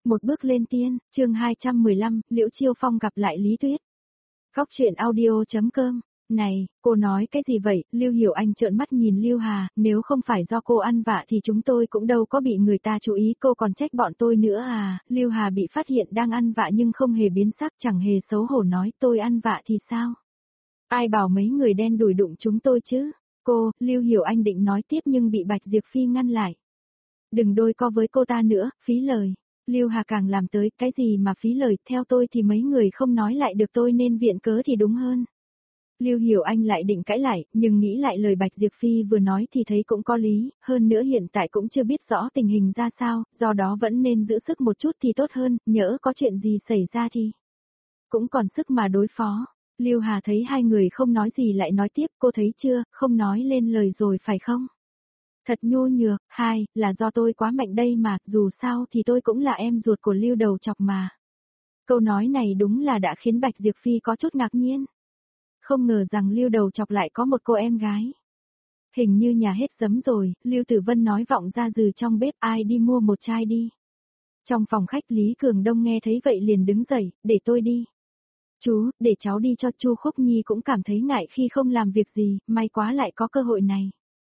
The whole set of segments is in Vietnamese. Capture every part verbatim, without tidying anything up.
Một bước lên tiên, chương hai trăm mười lăm, Liễu Chiêu Phong gặp lại Lý Tuyết. Góc truyện audio.com. Này, cô nói cái gì vậy? Lưu Hiểu Anh trợn mắt nhìn Lưu Hà, nếu không phải do cô ăn vạ thì chúng tôi cũng đâu có bị người ta chú ý, cô còn trách bọn tôi nữa à? Lưu Hà bị phát hiện đang ăn vạ nhưng không hề biến sắc, chẳng hề xấu hổ nói tôi ăn vạ thì sao? Ai bảo mấy người đen đuổi đụng chúng tôi chứ? Cô, Lưu Hiểu Anh định nói tiếp nhưng bị Bạch Diệp Phi ngăn lại. Đừng đôi co với cô ta nữa, phí lời. Lưu Hà càng làm tới, cái gì mà phí lời, theo tôi thì mấy người không nói lại được tôi nên viện cớ thì đúng hơn. Lưu Hiểu Anh lại định cãi lại, nhưng nghĩ lại lời Bạch Diệp Phi vừa nói thì thấy cũng có lý, hơn nữa hiện tại cũng chưa biết rõ tình hình ra sao, do đó vẫn nên giữ sức một chút thì tốt hơn, nhỡ có chuyện gì xảy ra thì cũng còn sức mà đối phó. Lưu Hà thấy hai người không nói gì lại nói tiếp, cô thấy chưa, không nói lên lời rồi phải không? Thật nhu nhược, hai, là do tôi quá mạnh đây mà, dù sao thì tôi cũng là em ruột của Lưu Đầu Chọc mà. Câu nói này đúng là đã khiến Bạch Diệp Phi có chút ngạc nhiên. Không ngờ rằng Lưu Đầu Chọc lại có một cô em gái. Hình như nhà hết giấm rồi, Lưu Tử Vân nói vọng ra từ trong bếp, ai đi mua một chai đi. Trong phòng khách Lý Cường Đông nghe thấy vậy liền đứng dậy, để tôi đi. Chú, để cháu đi cho. Chu Khúc Nhi cũng cảm thấy ngại khi không làm việc gì, may quá lại có cơ hội này.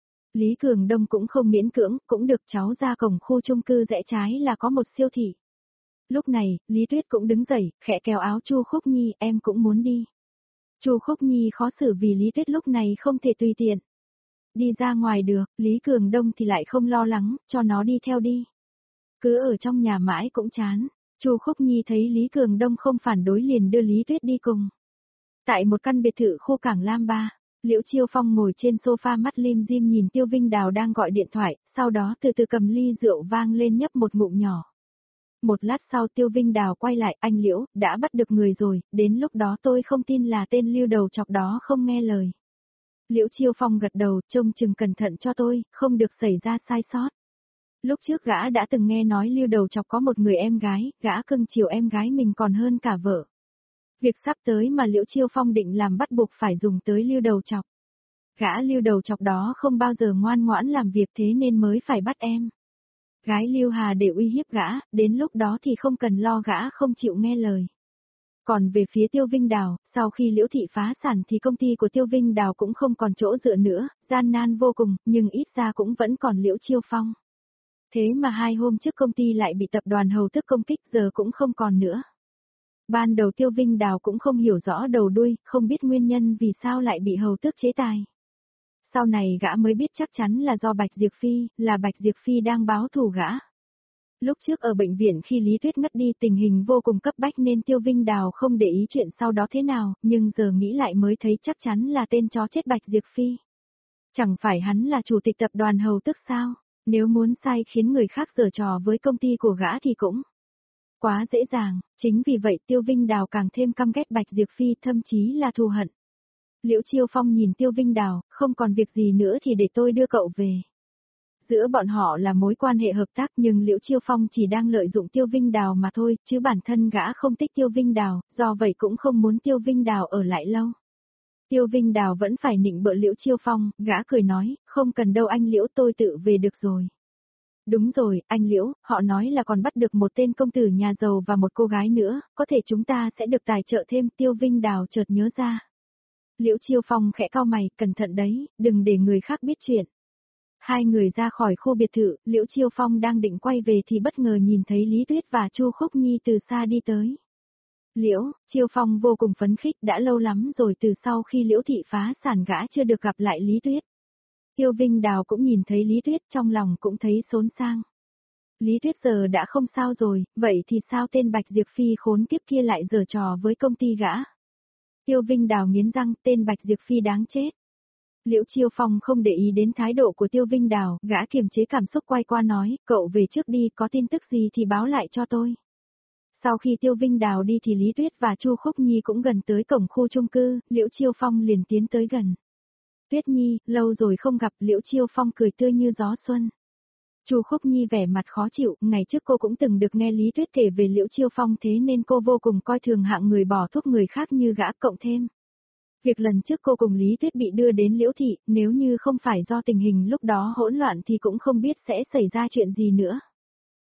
Lý Cường Đông cũng không miễn cưỡng, cũng được, cháu ra cổng khu chung cư rẽ trái là có một siêu thị. Lúc này, Lý Tuyết cũng đứng dậy, khẽ kéo áo Chu Khúc Nhi, em cũng muốn đi. Chu Khúc Nhi khó xử vì Lý Tuyết lúc này không thể tùy tiện đi ra ngoài được, Lý Cường Đông thì lại không lo lắng, cho nó đi theo đi. Cứ ở trong nhà mãi cũng chán. Chu Khúc Nhi thấy Lý Cường Đông không phản đối liền đưa Lý Tuyết đi cùng. Tại một căn biệt thự khu Cảng Lam ba, Liễu Chiêu Phong ngồi trên sofa mắt lim dim nhìn Tiêu Vinh Đào đang gọi điện thoại, sau đó từ từ cầm ly rượu vang lên nhấp một ngụm nhỏ. Một lát sau Tiêu Vinh Đào quay lại, anh Liễu, đã bắt được người rồi, đến lúc đó tôi không tin là tên Lưu Đầu Chọc đó không nghe lời. Liễu Chiêu Phong gật đầu, trông chừng cẩn thận cho tôi, không được xảy ra sai sót. Lúc trước gã đã từng nghe nói Lưu Đầu Chọc có một người em gái, gã cưng chiều em gái mình còn hơn cả vợ. Việc sắp tới mà Liễu Chiêu Phong định làm bắt buộc phải dùng tới Lưu Đầu Chọc. Gã Lưu Đầu Chọc đó không bao giờ ngoan ngoãn làm việc thế nên mới phải bắt em gái Lưu Hà để uy hiếp gã, đến lúc đó thì không cần lo gã không chịu nghe lời. Còn về phía Tiêu Vinh Đào, sau khi Liễu Thị phá sản thì công ty của Tiêu Vinh Đào cũng không còn chỗ dựa nữa, gian nan vô cùng, nhưng ít ra cũng vẫn còn Liễu Chiêu Phong. Thế mà hai hôm trước công ty lại bị tập đoàn Hầu Tức công kích, giờ cũng không còn nữa. Ban đầu Tiêu Vinh Đào cũng không hiểu rõ đầu đuôi, không biết nguyên nhân vì sao lại bị Hầu Tước chế tài. Sau này gã mới biết chắc chắn là do Bạch Diệp Phi, là Bạch Diệp Phi đang báo thù gã. Lúc trước ở bệnh viện khi Lý Tuyết ngất đi tình hình vô cùng cấp bách nên Tiêu Vinh Đào không để ý chuyện sau đó thế nào, nhưng giờ nghĩ lại mới thấy chắc chắn là tên chó chết Bạch Diệp Phi. Chẳng phải hắn là chủ tịch tập đoàn Hầu Tước sao? Nếu muốn sai khiến người khác giở trò với công ty của gã thì cũng quá dễ dàng, chính vì vậy Tiêu Vinh Đào càng thêm căm ghét Bạch Diệp Phi, thậm chí là thù hận. Liễu Chiêu Phong nhìn Tiêu Vinh Đào, không còn việc gì nữa thì để tôi đưa cậu về. Giữa bọn họ là mối quan hệ hợp tác nhưng Liễu Chiêu Phong chỉ đang lợi dụng Tiêu Vinh Đào mà thôi, chứ bản thân gã không thích Tiêu Vinh Đào, do vậy cũng không muốn Tiêu Vinh Đào ở lại lâu. Tiêu Vinh Đào vẫn phải nịnh bợ Liễu Chiêu Phong, gã cười nói, không cần đâu anh Liễu, tôi tự về được rồi. Đúng rồi, anh Liễu, họ nói là còn bắt được một tên công tử nhà giàu và một cô gái nữa, có thể chúng ta sẽ được tài trợ thêm. Tiêu Vinh Đào chợt nhớ ra. Liễu Chiêu Phong khẽ cau mày, cẩn thận đấy, đừng để người khác biết chuyện. Hai người ra khỏi khu biệt thự, Liễu Chiêu Phong đang định quay về thì bất ngờ nhìn thấy Lý Tuyết và Chu Khúc Nhi từ xa đi tới. Liễu, Chiêu Phong vô cùng phấn khích, đã lâu lắm rồi từ sau khi Liễu Thị phá sản gã chưa được gặp lại Lý Tuyết. Tiêu Vinh Đào cũng nhìn thấy Lý Tuyết trong lòng cũng thấy xốn sang. Lý Tuyết giờ đã không sao rồi, vậy thì sao tên Bạch Diệp Phi khốn kiếp kia lại giở trò với công ty gã? Tiêu Vinh Đào nghiến răng, tên Bạch Diệp Phi đáng chết. Liễu Chiêu Phong không để ý đến thái độ của Tiêu Vinh Đào, gã kiềm chế cảm xúc quay qua nói, cậu về trước đi, có tin tức gì thì báo lại cho tôi. Sau khi Tiêu Vinh Đào đi thì Lý Tuyết và Chu Khúc Nhi cũng gần tới cổng khu chung cư, Liễu Chiêu Phong liền tiến tới gần. Tuyết Nhi, lâu rồi không gặp. Liễu Chiêu Phong cười tươi như gió xuân. Chu Khúc Nhi vẻ mặt khó chịu, ngày trước cô cũng từng được nghe Lý Tuyết kể về Liễu Chiêu Phong thế nên cô vô cùng coi thường hạng người bỏ thuốc người khác như gã, cộng thêm việc lần trước cô cùng Lý Tuyết bị đưa đến Liễu Thị, nếu như không phải do tình hình lúc đó hỗn loạn thì cũng không biết sẽ xảy ra chuyện gì nữa.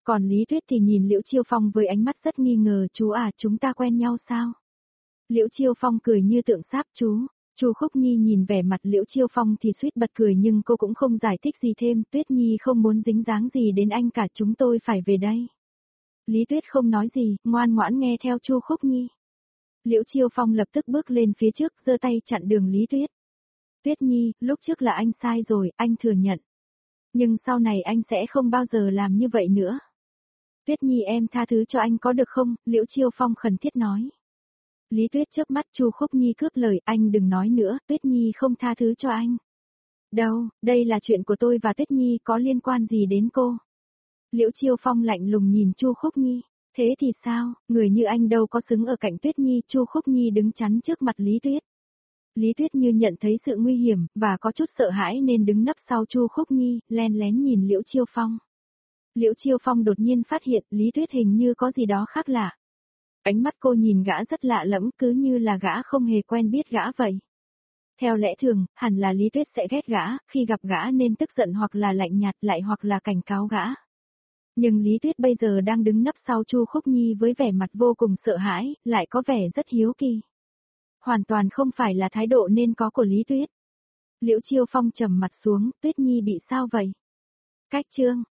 Còn Lý Tuyết thì nhìn Liễu Chiêu Phong với ánh mắt rất nghi ngờ, chú à, chúng ta quen nhau sao? Liễu Chiêu Phong cười như tượng sáp, chú. Chu Khúc Nhi nhìn vẻ mặt Liễu Chiêu Phong thì suýt bật cười nhưng cô cũng không giải thích gì thêm, Tuyết Nhi không muốn dính dáng gì đến anh cả, chúng tôi phải về đây. Lý Tuyết không nói gì, ngoan ngoãn nghe theo Chu Khúc Nhi. Liễu Chiêu Phong lập tức bước lên phía trước, giơ tay chặn đường Lý Tuyết. Tuyết Nhi, lúc trước là anh sai rồi, anh thừa nhận. Nhưng sau này anh sẽ không bao giờ làm như vậy nữa. Tuyết Nhi em tha thứ cho anh có được không? Liễu Chiêu Phong khẩn thiết nói. Lý Tuyết chớp mắt, Chu Khúc Nhi cướp lời, anh đừng nói nữa, Tuyết Nhi không tha thứ cho anh. Đâu, đây là chuyện của tôi và Tuyết Nhi, có liên quan gì đến cô? Liễu Chiêu Phong lạnh lùng nhìn Chu Khúc Nhi, thế thì sao, người như anh đâu có xứng ở cạnh Tuyết Nhi. Chu Khúc Nhi đứng chắn trước mặt Lý Tuyết. Lý Tuyết như nhận thấy sự nguy hiểm, và có chút sợ hãi nên đứng nấp sau Chu Khúc Nhi, len lén nhìn Liễu Chiêu Phong. Liễu Chiêu Phong đột nhiên phát hiện Lý Tuyết hình như có gì đó khác lạ. Ánh mắt cô nhìn gã rất lạ lẫm, cứ như là gã không hề quen biết gã vậy. Theo lẽ thường, hẳn là Lý Tuyết sẽ ghét gã, khi gặp gã nên tức giận hoặc là lạnh nhạt, lại hoặc là cảnh cáo gã. Nhưng Lý Tuyết bây giờ đang đứng nấp sau Chu Khúc Nhi với vẻ mặt vô cùng sợ hãi, lại có vẻ rất hiếu kỳ. Hoàn toàn không phải là thái độ nên có của Lý Tuyết. Liễu Chiêu Phong trầm mặt xuống, Tuyết Nhi bị sao vậy? Cách chương